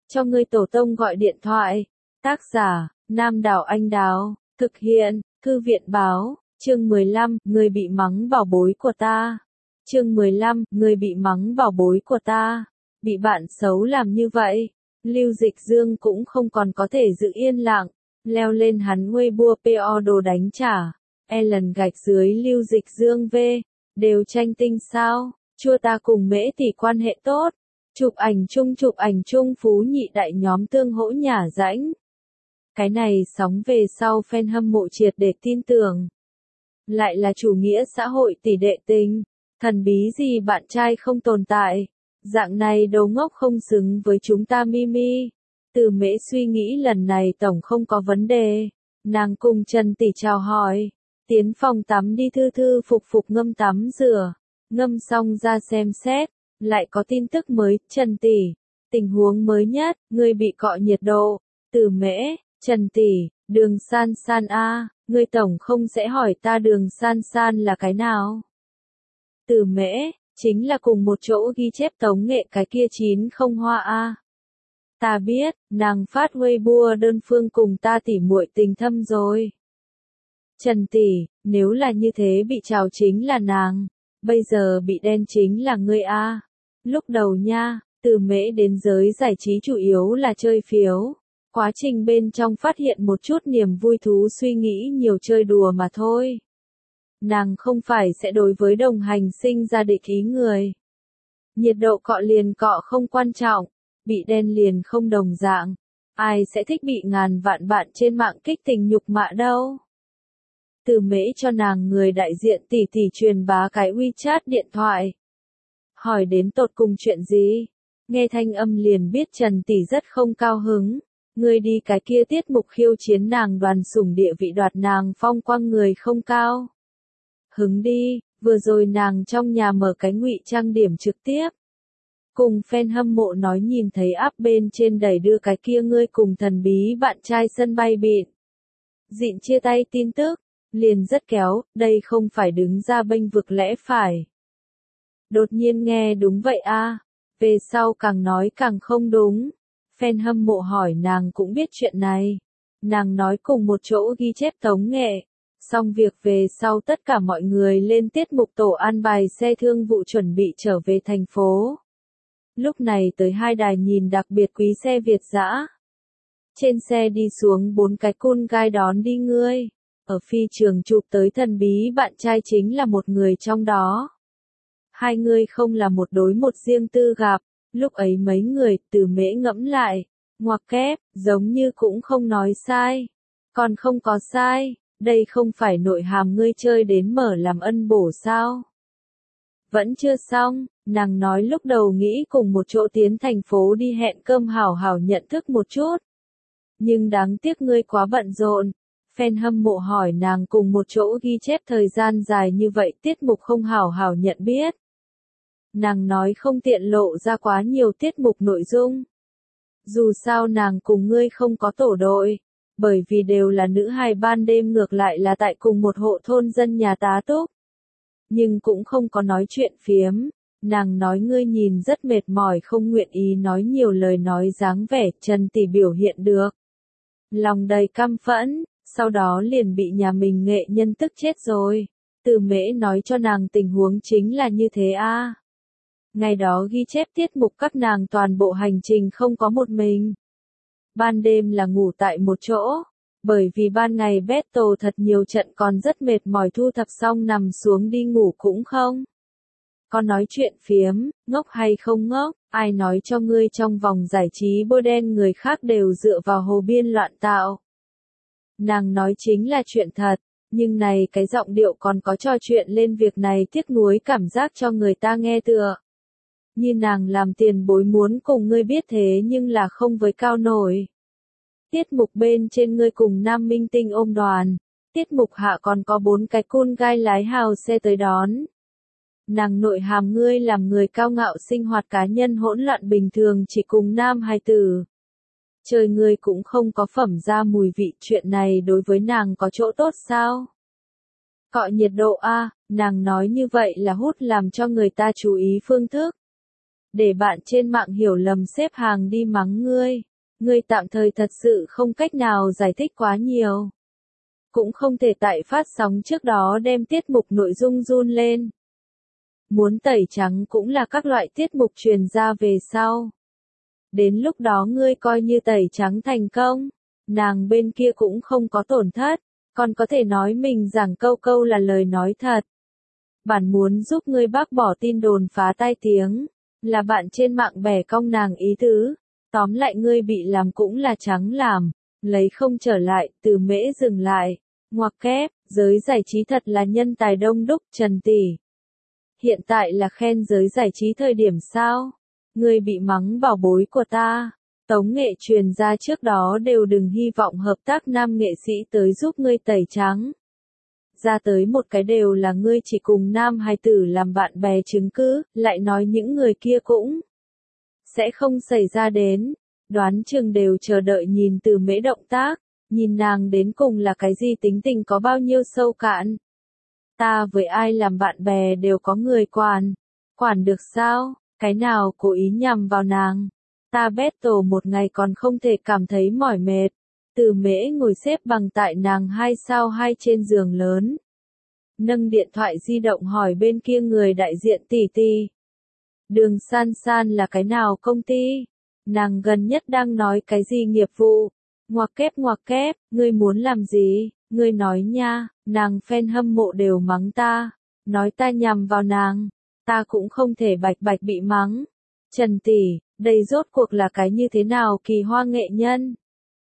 cho ngươi tổ tông gọi điện thoại. Tác giả, Nam Đảo Anh Đào, thực hiện, Thư viện báo, chương 15, người bị mắng bảo bối của ta. Chương 15, người bị mắng bảo bối của ta. Bị bạn xấu làm như vậy, Lưu Dịch Dương cũng không còn có thể giữ yên lặng, leo lên hắn Weibo PO đồ đánh trả. Ellen gạch dưới Lưu Dịch Dương V, đều tranh tinh sao, chua ta cùng Mễ tỷ quan hệ tốt. Chụp ảnh chung phú nhị đại nhóm tương hỗ nhả rãnh. Cái này sóng về sau fan hâm mộ triệt để tin tưởng. Lại là chủ nghĩa xã hội tỷ đệ tình, thần bí gì bạn trai không tồn tại. Dạng này đồ ngốc không xứng với chúng ta Mimi. Từ Mễ suy nghĩ lần này tổng không có vấn đề. Nàng cùng Trần tỷ chào hỏi. Tiến phòng tắm đi thư thư phục phục ngâm tắm rửa. Ngâm xong ra xem xét. Lại có tin tức mới, Trần tỷ. Tình huống mới nhất, người bị cọ nhiệt độ. Từ Mễ, Trần tỷ, Đường San San a, người tổng không sẽ hỏi ta Đường San San là cái nào? Từ Mễ, chính là cùng một chỗ ghi chép tống nghệ cái kia 90 hoa a. Ta biết, nàng phát Weibo đơn phương cùng ta tỉ muội tình thâm rồi. Trần tỷ, nếu là như thế bị trào chính là nàng, bây giờ bị đen chính là ngươi a. Lúc đầu nha, Từ Mễ đến giới giải trí chủ yếu là chơi phiếu. Quá trình bên trong phát hiện một chút niềm vui thú suy nghĩ nhiều chơi đùa mà thôi. Nàng không phải sẽ đối với đồng hành sinh ra địch ý người. Nhiệt độ cọ liền cọ không quan trọng, bị đen liền không đồng dạng. Ai sẽ thích bị ngàn vạn bạn trên mạng kích tình nhục mạ đâu. Từ Mễ cho nàng người đại diện tỷ tỷ truyền bá cái WeChat điện thoại. Hỏi đến tột cùng chuyện gì? Nghe thanh âm liền biết Trần tỷ rất không cao hứng. Người đi cái kia tiết mục khiêu chiến nàng đoàn sủng địa vị đoạt nàng phong quang người không cao. Hứng đi, vừa rồi nàng trong nhà mở cái ngụy trang điểm trực tiếp. Cùng fan hâm mộ nói nhìn thấy áp bên trên đẩy đưa cái kia ngươi cùng thần bí bạn trai sân bay bịn. Dịn chia tay tin tức, liền rất kéo, đây không phải đứng ra bênh vực lẽ phải. Đột nhiên nghe đúng vậy a, về sau càng nói càng không đúng. Fan hâm mộ hỏi nàng cũng biết chuyện này. Nàng nói cùng một chỗ ghi chép tống nghệ. Xong việc về sau tất cả mọi người lên tiết mục tổ an bài xe thương vụ chuẩn bị trở về thành phố. Lúc này tới hai đài nhìn đặc biệt quý xe Việt dã. Trên xe đi xuống 4 cái cool guy đón đi ngươi. Ở phi trường chụp tới thần bí bạn trai chính là một người trong đó. Hai người không là một đối một riêng tư gặp. Lúc ấy mấy người, Từ Mễ ngẫm lại, ngoặc kép, giống như cũng không nói sai. Còn không có sai, đây không phải nội hàm ngươi chơi đến mở làm ân bổ sao? Vẫn chưa xong, nàng nói lúc đầu nghĩ cùng một chỗ tiến thành phố đi hẹn cơm hảo hảo nhận thức một chút. Nhưng đáng tiếc ngươi quá bận rộn. Fan hâm mộ hỏi nàng cùng một chỗ ghi chép thời gian dài như vậy tiết mục không hảo hảo nhận biết. Nàng nói không tiện lộ ra quá nhiều tiết mục nội dung. Dù sao nàng cùng ngươi không có tổ đội, bởi vì đều là nữ hài ban đêm ngược lại là tại cùng một hộ thôn dân nhà tá túc. Nhưng cũng không có nói chuyện phiếm, nàng nói ngươi nhìn rất mệt mỏi không nguyện ý nói nhiều lời nói dáng vẻ Trần tỷ biểu hiện được. Lòng đầy căm phẫn, sau đó liền bị nhà mình nghệ nhân tức chết rồi. Từ Mễ nói cho nàng tình huống chính là như thế a. Ngày đó ghi chép tiết mục các nàng toàn bộ hành trình không có một mình. Ban đêm là ngủ tại một chỗ, bởi vì ban ngày battle thật nhiều trận còn rất mệt mỏi thu thập xong nằm xuống đi ngủ cũng không. Có nói chuyện phiếm, ngốc hay không ngốc, ai nói cho ngươi trong vòng giải trí bôi đen người khác đều dựa vào hồ biên loạn tạo. Nàng nói chính là chuyện thật, nhưng này cái giọng điệu còn có trò chuyện lên việc này tiếc nuối cảm giác cho người ta nghe tựa. Như nàng làm tiền bối muốn cùng ngươi biết thế nhưng là không với cao nổi. Tiết mục bên trên ngươi cùng nam minh tinh ôm đoàn. Tiết mục hạ còn có 4 cái cool guy lái hào xe tới đón. Nàng nội hàm ngươi làm người cao ngạo sinh hoạt cá nhân hỗn loạn bình thường chỉ cùng nam hài tử. Trời ngươi cũng không có phẩm ra mùi vị chuyện này đối với nàng có chỗ tốt sao? Cọ nhiệt độ a, nàng nói như vậy là hút làm cho người ta chú ý phương thức. để bạn trên mạng hiểu lầm xếp hàng đi mắng ngươi. Ngươi tạm thời thật sự không cách nào giải thích quá nhiều. Cũng không thể tại phát sóng trước đó đem tiết mục nội dung run lên. Muốn tẩy trắng cũng là các loại tiết mục truyền ra về sau. Đến lúc đó ngươi coi như tẩy trắng thành công, nàng bên kia cũng không có tổn thất, còn có thể nói mình giảng câu câu là lời nói thật. Bản muốn giúp ngươi bác bỏ tin đồn phá tai tiếng, là bạn trên mạng bẻ cong nàng ý tứ. Tóm lại ngươi bị làm cũng là trắng làm, lấy không trở lại, Từ Mễ dừng lại. Ngoặc kép, giới giải trí thật là nhân tài đông đúc, Trần tỷ. Hiện tại là khen giới giải trí thời điểm sao? Ngươi bị mắng bảo bối của ta. Tống nghệ truyền ra trước đó đều đừng hy vọng hợp tác nam nghệ sĩ tới giúp ngươi tẩy trắng. Ra tới một cái đều là ngươi chỉ cùng nam hài tử làm bạn bè chứng cứ, lại nói những người kia cũng sẽ không xảy ra đến. Đoán chừng đều chờ đợi nhìn Từ Mễ động tác, nhìn nàng đến cùng là cái gì tính tình có bao nhiêu sâu cạn. Ta với ai làm bạn bè đều có người quản được sao, cái nào cố ý nhằm vào nàng. Ta battle một ngày còn không thể cảm thấy mỏi mệt. Từ Mễ ngồi xếp bằng tại nàng 2 sao 2 trên giường lớn. Nâng điện thoại di động hỏi bên kia người đại diện tỷ tỷ. Đường San San là cái nào công ty? Nàng gần nhất đang nói cái gì nghiệp vụ? Ngoặc kép, ngươi muốn làm gì? Ngươi nói nha, nàng fan hâm mộ đều mắng ta. Nói ta nhằm vào nàng. Ta cũng không thể bạch bạch bị mắng. Trần tỷ, đây rốt cuộc là cái như thế nào kỳ hoa nghệ nhân?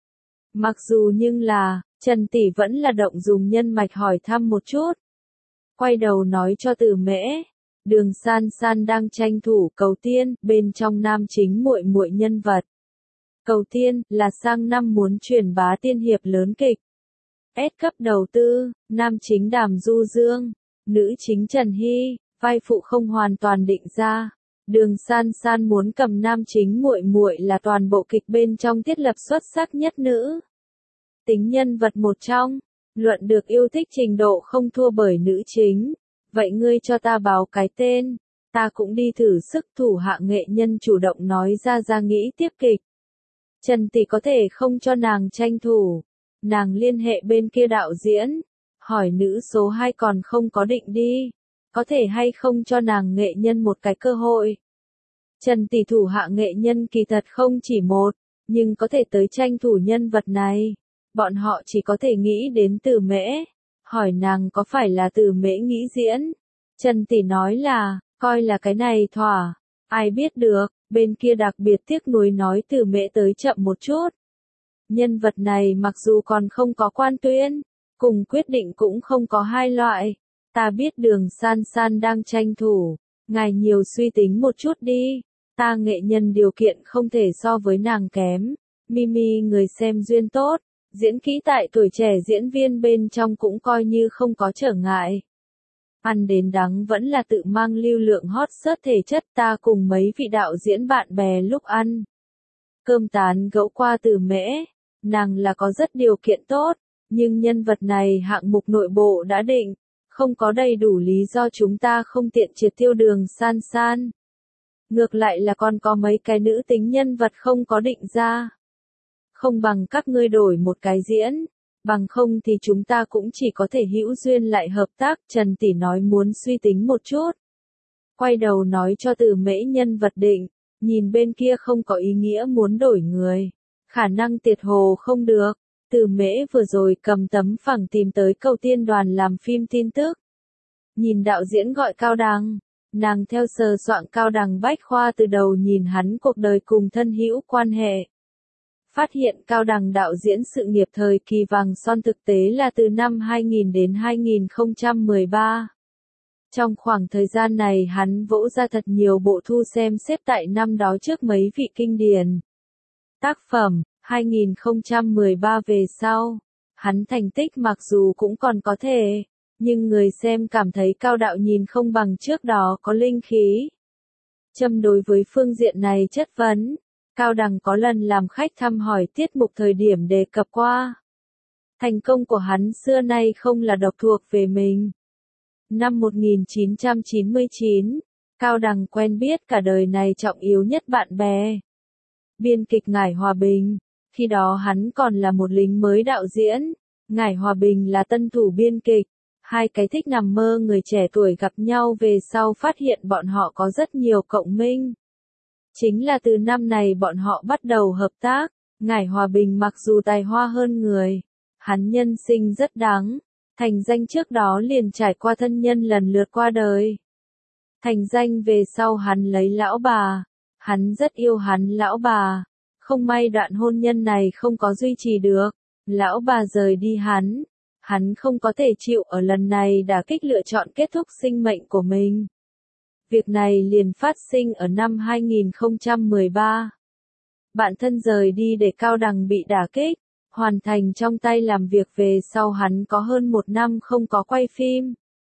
Mặc dù nhưng là, Trần tỷ vẫn là động dùng nhân mạch hỏi thăm một chút. Quay đầu nói cho Từ Mễ. Đường San San đang tranh thủ Cầu Tiên, bên trong nam chính muội muội nhân vật. Cầu Tiên là sang năm muốn truyền bá tiên hiệp lớn kịch. S cấp đầu tư, nam chính Đàm Du Dương, nữ chính Trần Hy, vai phụ không hoàn toàn định ra. Đường San San muốn cầm nam chính muội muội là toàn bộ kịch bên trong thiết lập xuất sắc nhất nữ tính nhân vật một trong, luận được yêu thích trình độ không thua bởi nữ chính. Vậy ngươi cho ta báo cái tên, ta cũng đi thử sức. Thủ hạ nghệ nhân chủ động nói ra nghĩ tiếp kịch. Trần tỷ có thể không cho nàng tranh thủ. Nàng liên hệ bên kia đạo diễn, hỏi nữ số 2 còn không có định đi, có thể hay không cho nàng nghệ nhân một cái cơ hội. Trần tỷ thủ hạ nghệ nhân kỳ thật không chỉ một, nhưng có thể tới tranh thủ nhân vật này. Bọn họ chỉ có thể nghĩ đến Từ Mễ, hỏi nàng có phải là Từ Mễ nghĩ diễn. Trần tỷ nói là, coi là cái này thỏa, ai biết được, bên kia đặc biệt tiếc nuối nói Từ Mễ tới chậm một chút. Nhân vật này mặc dù còn không có quan tuyên, cùng quyết định cũng không có hai loại. Ta biết Đường San San đang tranh thủ, ngài nhiều suy tính một chút đi. Ta nghệ nhân điều kiện không thể so với nàng kém. Mimi người xem duyên tốt, diễn kỹ tại tuổi trẻ diễn viên bên trong cũng coi như không có trở ngại. Ăn đến đắng vẫn là tự mang lưu lượng hot search thể chất. Ta cùng mấy vị đạo diễn bạn bè lúc ăn cơm tán gẫu qua Từ Mễ, nàng là có rất điều kiện tốt, nhưng nhân vật này hạng mục nội bộ đã định, không có đầy đủ lý do chúng ta không tiện triệt tiêu Đường San San. Ngược lại là còn có mấy cái nữ tính nhân vật không có định ra. Không bằng các ngươi đổi một cái diễn, bằng không thì chúng ta cũng chỉ có thể hữu duyên lại hợp tác. Trần tỷ nói muốn suy tính một chút. Quay đầu nói cho Từ Mễ nhân vật định, nhìn bên kia không có ý nghĩa muốn đổi người. Khả năng tiệt hồ không được. Từ Mễ vừa rồi cầm tấm phẳng tìm tới Cầu Tiên đoàn làm phim tin tức. Nhìn đạo diễn gọi Cao Đằng, nàng theo sờ soạn Cao Đằng bách khoa từ đầu nhìn hắn cuộc đời cùng thân hữu quan hệ. Phát hiện Cao Đằng đạo diễn sự nghiệp thời kỳ vàng son thực tế là từ năm 2000 đến 2013. Trong khoảng thời gian này hắn vỗ ra thật nhiều bộ thu xem xếp tại năm đó trước mấy vị kinh điển tác phẩm. 2013 về sau, hắn thành tích mặc dù cũng còn có thể, nhưng người xem cảm thấy Cao đạo nhìn không bằng trước đó có linh khí. Châm đối với phương diện này chất vấn, Cao Đằng có lần làm khách thăm hỏi tiết mục thời điểm đề cập qua. Thành công của hắn xưa nay không là độc thuộc về mình. Năm 1999, Cao Đằng quen biết cả đời này trọng yếu nhất bạn bè. Biên kịch Ngải Hòa Bình, khi đó hắn còn là một lính mới đạo diễn, Ngải Hòa Bình là tân thủ biên kịch, hai cái thích nằm mơ người trẻ tuổi gặp nhau về sau phát hiện bọn họ có rất nhiều cộng minh. Chính là từ năm này bọn họ bắt đầu hợp tác, Ngải Hòa Bình mặc dù tài hoa hơn người, hắn nhân sinh rất đáng, thành danh trước đó liền trải qua thân nhân lần lượt qua đời. Thành danh về sau hắn lấy lão bà, hắn rất yêu hắn lão bà, không may đoạn hôn nhân này không có duy trì được, lão bà rời đi hắn không có thể chịu ở lần này đả kích lựa chọn kết thúc sinh mệnh của mình. Việc này liền phát sinh ở năm 2013. Bạn thân rời đi để Cao Đằng bị đả kích, hoàn thành trong tay làm việc về sau hắn có hơn 1 năm không có quay phim.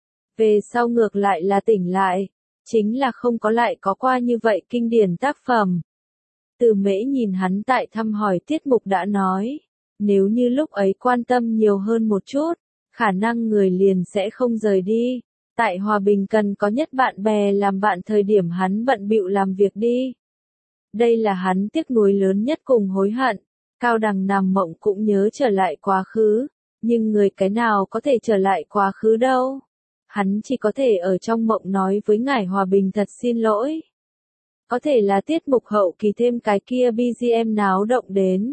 Về sau ngược lại là tỉnh lại, chính là không có lại có qua như vậy kinh điển tác phẩm. Từ Mễ nhìn hắn tại thăm hỏi tiết mục đã nói, nếu như lúc ấy quan tâm nhiều hơn một chút, khả năng người liền sẽ không rời đi. Tại Hòa Bình cần có nhất bạn bè làm bạn thời điểm hắn bận bịu làm việc đi. Đây là hắn tiếc nuối lớn nhất cùng hối hận. Cao Đằng nằm mộng cũng nhớ trở lại quá khứ, nhưng người cái nào có thể trở lại quá khứ đâu. Hắn chỉ có thể ở trong mộng nói với Ngải Hòa Bình thật xin lỗi. Có thể là tiết mục hậu kỳ thêm cái kia BGM náo động đến.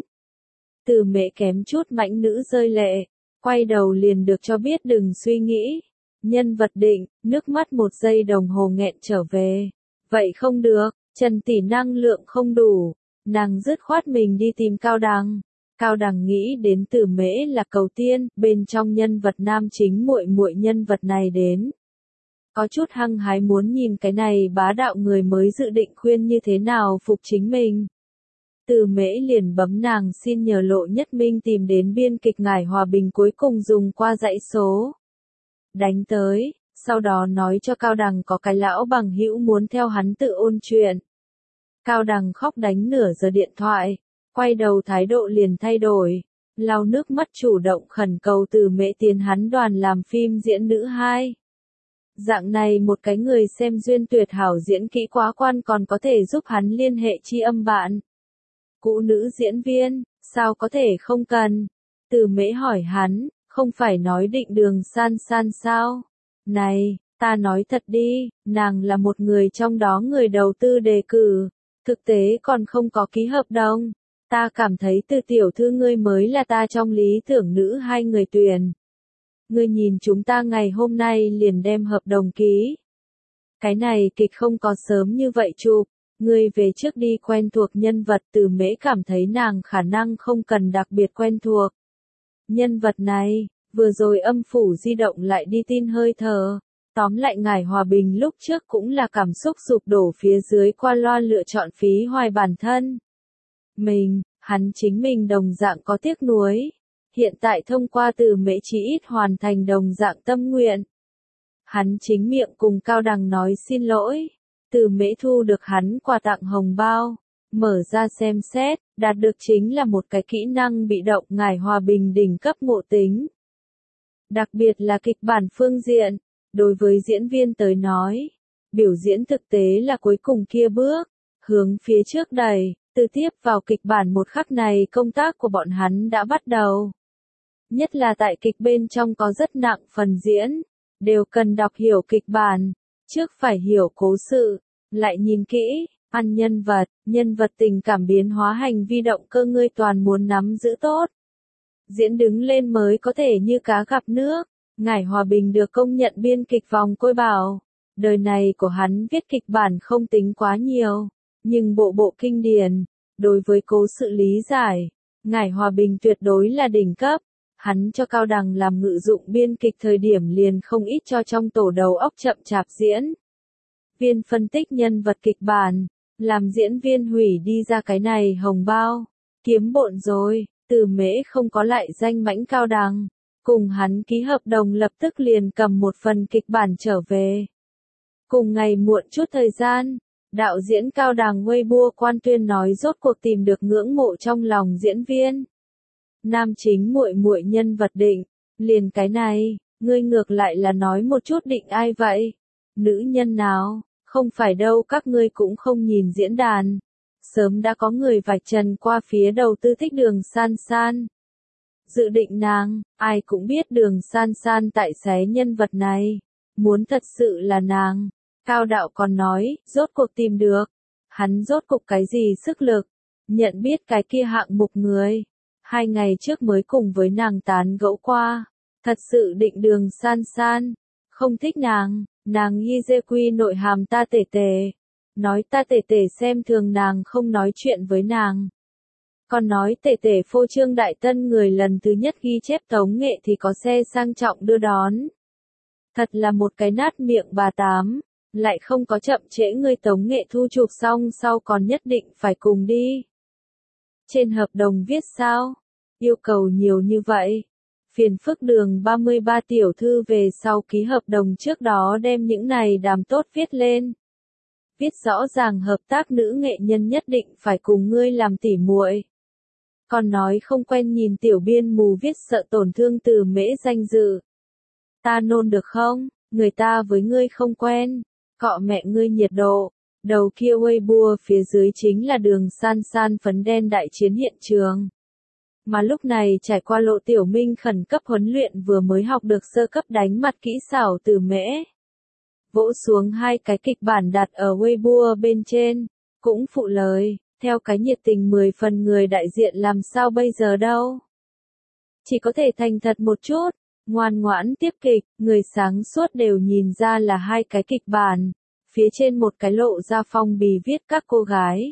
Từ Mễ kém chút mãnh nữ rơi lệ, quay đầu liền được cho biết đừng suy nghĩ. Nhân vật định, nước mắt 1 giây đồng hồ nghẹn trở về. Vậy không được, Trần tỷ năng lượng không đủ, nàng dứt khoát mình đi tìm Cao Đằng. Cao Đằng nghĩ đến Từ Mễ là cầu tiên, bên trong nhân vật nam chính muội muội nhân vật này đến. Có chút hăng hái muốn nhìn cái này bá đạo người mới dự định khuyên như thế nào phục chính mình. Từ Mễ liền bấm nàng xin nhờ Lộ Nhất Minh tìm đến biên kịch Ngải Hòa Bình cuối cùng dùng qua dãy số. Đánh tới, sau đó nói cho Cao Đằng có cái lão bằng hữu muốn theo hắn tự ôn chuyện. Cao Đằng khóc đánh nửa giờ điện thoại, quay đầu thái độ liền thay đổi, lau nước mắt chủ động khẩn cầu Từ Mễ tiến hắn đoàn làm phim diễn nữ 2. Dạng này một cái người xem duyên tuyệt hảo diễn kỹ quá quan còn có thể giúp hắn liên hệ tri âm bạn. Cũ nữ diễn viên, sao có thể không cần? Từ Mễ hỏi hắn, không phải nói định Đường San San sao? Này, ta nói thật đi, nàng là một người trong đó người đầu tư đề cử, thực tế còn không có ký hợp đồng. Ta cảm thấy Từ tiểu thư ngươi mới là ta trong lý tưởng nữ 2 người tuyển. Ngươi nhìn chúng ta ngày hôm nay liền đem hợp đồng ký. Cái này kịch không có sớm như vậy chụp, ngươi về trước đi quen thuộc nhân vật. Từ Mễ cảm thấy nàng khả năng không cần đặc biệt quen thuộc. Nhân vật này, vừa rồi âm phủ di động lại đi tin hơi thở. Tóm lại Ngải Hòa Bình lúc trước cũng là cảm xúc sụp đổ phía dưới qua loa lựa chọn phí hoài bản thân. Hắn chính mình đồng dạng có tiếc nuối. Hiện tại thông qua Từ Mễ chí ít hoàn thành đồng dạng tâm nguyện. Hắn chính miệng cùng Cao Đằng nói xin lỗi. Từ Mễ thu được hắn quà tặng hồng bao. Mở ra xem xét, đạt được chính là một cái kỹ năng bị động Ngải Hòa Bình đỉnh cấp ngộ tính. Đặc biệt là kịch bản phương diện, đối với diễn viên tới nói, biểu diễn thực tế là cuối cùng kia bước, hướng phía trước đẩy, từ tiếp vào kịch bản một khắc này công tác của bọn hắn đã bắt đầu. Nhất là tại kịch bên trong có rất nặng phần diễn, đều cần đọc hiểu kịch bản, trước phải hiểu cố sự, lại nhìn kỹ, ăn nhân vật tình cảm biến hóa hành vi động cơ ngươi toàn muốn nắm giữ tốt. Diễn đứng lên mới có thể như cá gặp nước. Ngải Hòa Bình được công nhận biên kịch vòng Côi Bảo. Đời này của hắn viết kịch bản không tính quá nhiều, nhưng bộ kinh điển, đối với cố sự lý giải, Ngải Hòa Bình tuyệt đối là đỉnh cấp. Hắn cho Cao Đằng làm ngự dụng biên kịch thời điểm liền không ít cho trong tổ đầu óc chậm chạp diễn. Viên phân tích nhân vật kịch bản, làm diễn viên hủy đi ra cái này hồng bao, kiếm bộn rồi. Từ Mễ không có lại danh mãnh Cao Đằng, cùng hắn ký hợp đồng lập tức liền cầm một phần kịch bản trở về. Cùng ngày muộn chút thời gian, đạo diễn Cao Đằng Weibo quan tuyên nói rốt cuộc tìm được ngưỡng mộ trong lòng diễn viên. Nam chính muội muội nhân vật định, liền cái này, ngươi ngược lại là nói một chút định ai vậy? Nữ nhân nào? Không phải đâu, các ngươi cũng không nhìn diễn đàn. Sớm đã có người vạch trần qua phía đầu tư thích Đường San San. Dự định nàng, ai cũng biết Đường San San tại xé nhân vật này. Muốn thật sự là nàng. Cao đạo còn nói, rốt cuộc tìm được. Hắn rốt cuộc cái gì sức lực. Nhận biết cái kia hạng mục người. 2 ngày trước mới cùng với nàng tán gẫu qua. Thật sự định Đường San San. Không thích nàng y dê quy nội hàm ta tể tể. Nói ta tể tể xem thường nàng không nói chuyện với nàng. Còn nói tể tể phô trương đại tân người lần thứ nhất ghi chép tống nghệ thì có xe sang trọng đưa đón. Thật là một cái nát miệng bà tám, lại không có chậm trễ người tống nghệ thu chụp xong sau còn nhất định phải cùng đi. Trên hợp đồng viết sao? Yêu cầu nhiều như vậy. Phiền phức Đường 33 tiểu thư về sau ký hợp đồng trước đó đem những này đàm tốt viết lên. Viết rõ ràng hợp tác nữ nghệ nhân nhất định phải cùng ngươi làm tỉ muội. Còn nói không quen nhìn tiểu biên mù viết sợ tổn thương Từ Mễ danh dự. Ta nôn được không? Người ta với ngươi không quen. Cọ mẹ ngươi nhiệt độ. Đầu kia Weibo phía dưới chính là Đường San San phấn đen đại chiến hiện trường. Mà lúc này trải qua Lộ Tiểu Minh khẩn cấp huấn luyện vừa mới học được sơ cấp đánh mặt kỹ xảo Từ Mễ. Vỗ xuống 2 cái kịch bản đặt ở Weibo bên trên, cũng phụ lời, theo cái nhiệt tình 10 phần người đại diện làm sao bây giờ đâu. Chỉ có thể thành thật một chút, ngoan ngoãn tiếp kịch, người sáng suốt đều nhìn ra là 2 cái kịch bản, phía trên một cái lộ ra phong bì viết các cô gái.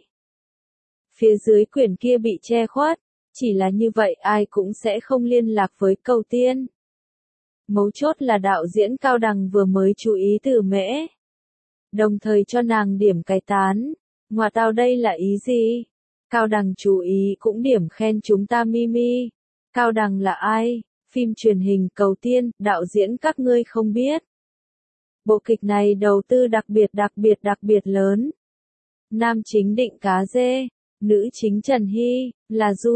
Phía dưới quyển kia bị che khuất, chỉ là như vậy ai cũng sẽ không liên lạc với Cầu Tiên. Mấu chốt là đạo diễn Cao Đằng vừa mới chú ý Từ Mễ. Đồng thời cho nàng điểm cái tán. Ngoà tao đây là ý gì? Cao Đằng chú ý cũng điểm khen chúng ta Mimi. Cao Đằng là ai? Phim truyền hình Cầu Tiên, đạo diễn các ngươi không biết. Bộ kịch này đầu tư đặc biệt lớn. Nam chính Định Cá Dê, nữ chính Trần Hy, là Du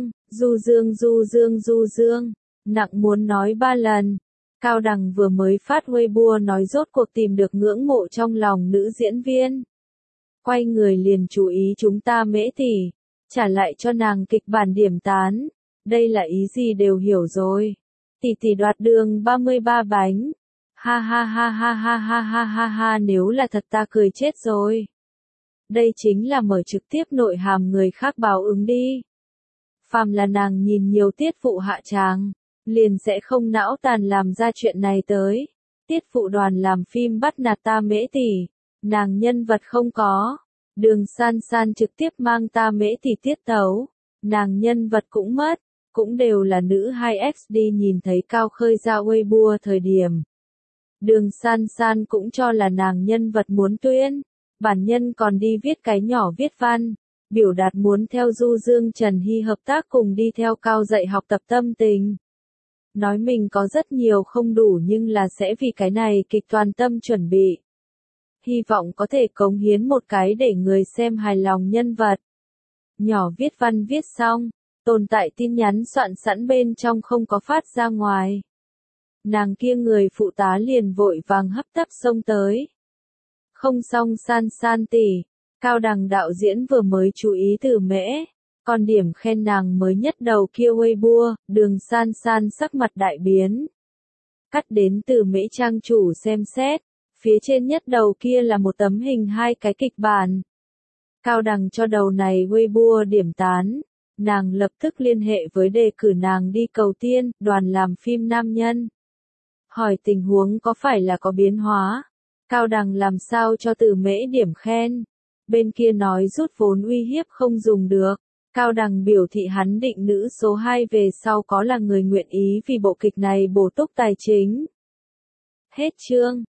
Dương. Nặng muốn nói 3 lần. Cao Đằng vừa mới phát Weibo nói rốt cuộc tìm được ngưỡng mộ trong lòng nữ diễn viên. Quay người liền chú ý chúng ta Mễ tỷ, trả lại cho nàng kịch bản điểm tán. Đây là ý gì đều hiểu rồi. Tỷ tỷ đoạt Đường 33 bánh. Ha ha ha ha ha ha ha ha ha, nếu là thật ta cười chết rồi. Đây chính là mở trực tiếp nội hàm người khác báo ứng đi. Phàm là nàng nhìn nhiều tiết phụ hạ tràng, liền sẽ không não tàn làm ra chuyện này tới. Tiết phụ đoàn làm phim bắt nạt ta Mễ tỷ, nàng nhân vật không có. Đường San San trực tiếp mang ta Mễ tỷ tiết tấu, nàng nhân vật cũng mất, cũng đều là nữ 2XD nhìn thấy Cao Khơi ra Weibo thời điểm. Đường San San cũng cho là nàng nhân vật muốn tuyên, bản nhân còn đi viết cái nhỏ viết văn, biểu đạt muốn theo Du Dương Trần Hy hợp tác cùng đi theo Cao dạy học tập tâm tình. Nói mình có rất nhiều không đủ nhưng là sẽ vì cái này kịch toàn tâm chuẩn bị. Hy vọng có thể cống hiến một cái để người xem hài lòng nhân vật. Nhỏ viết văn viết xong, tồn tại tin nhắn soạn sẵn bên trong không có phát ra ngoài. Nàng kia người phụ tá liền vội vàng hấp tấp xông tới. Không xong San San tỷ, Cao Đằng đạo diễn vừa mới chú ý Từ Mễ. Còn điểm khen nàng mới nhất đầu kia Weibo, Đường San San sắc mặt đại biến. Cắt đến Từ Mễ trang chủ xem xét, phía trên nhất đầu kia là một tấm hình 2 cái kịch bản. Cao Đằng cho đầu này Weibo điểm tán, nàng lập tức liên hệ với đề cử nàng đi Cầu Tiên, đoàn làm phim nam nhân. Hỏi tình huống có phải là có biến hóa? Cao Đằng làm sao cho Từ Mễ điểm khen? Bên kia nói rút vốn uy hiếp không dùng được. Cao Đằng biểu thị hắn định nữ số 2 về sau có là người nguyện ý vì bộ kịch này bổ túc tài chính. Hết chương.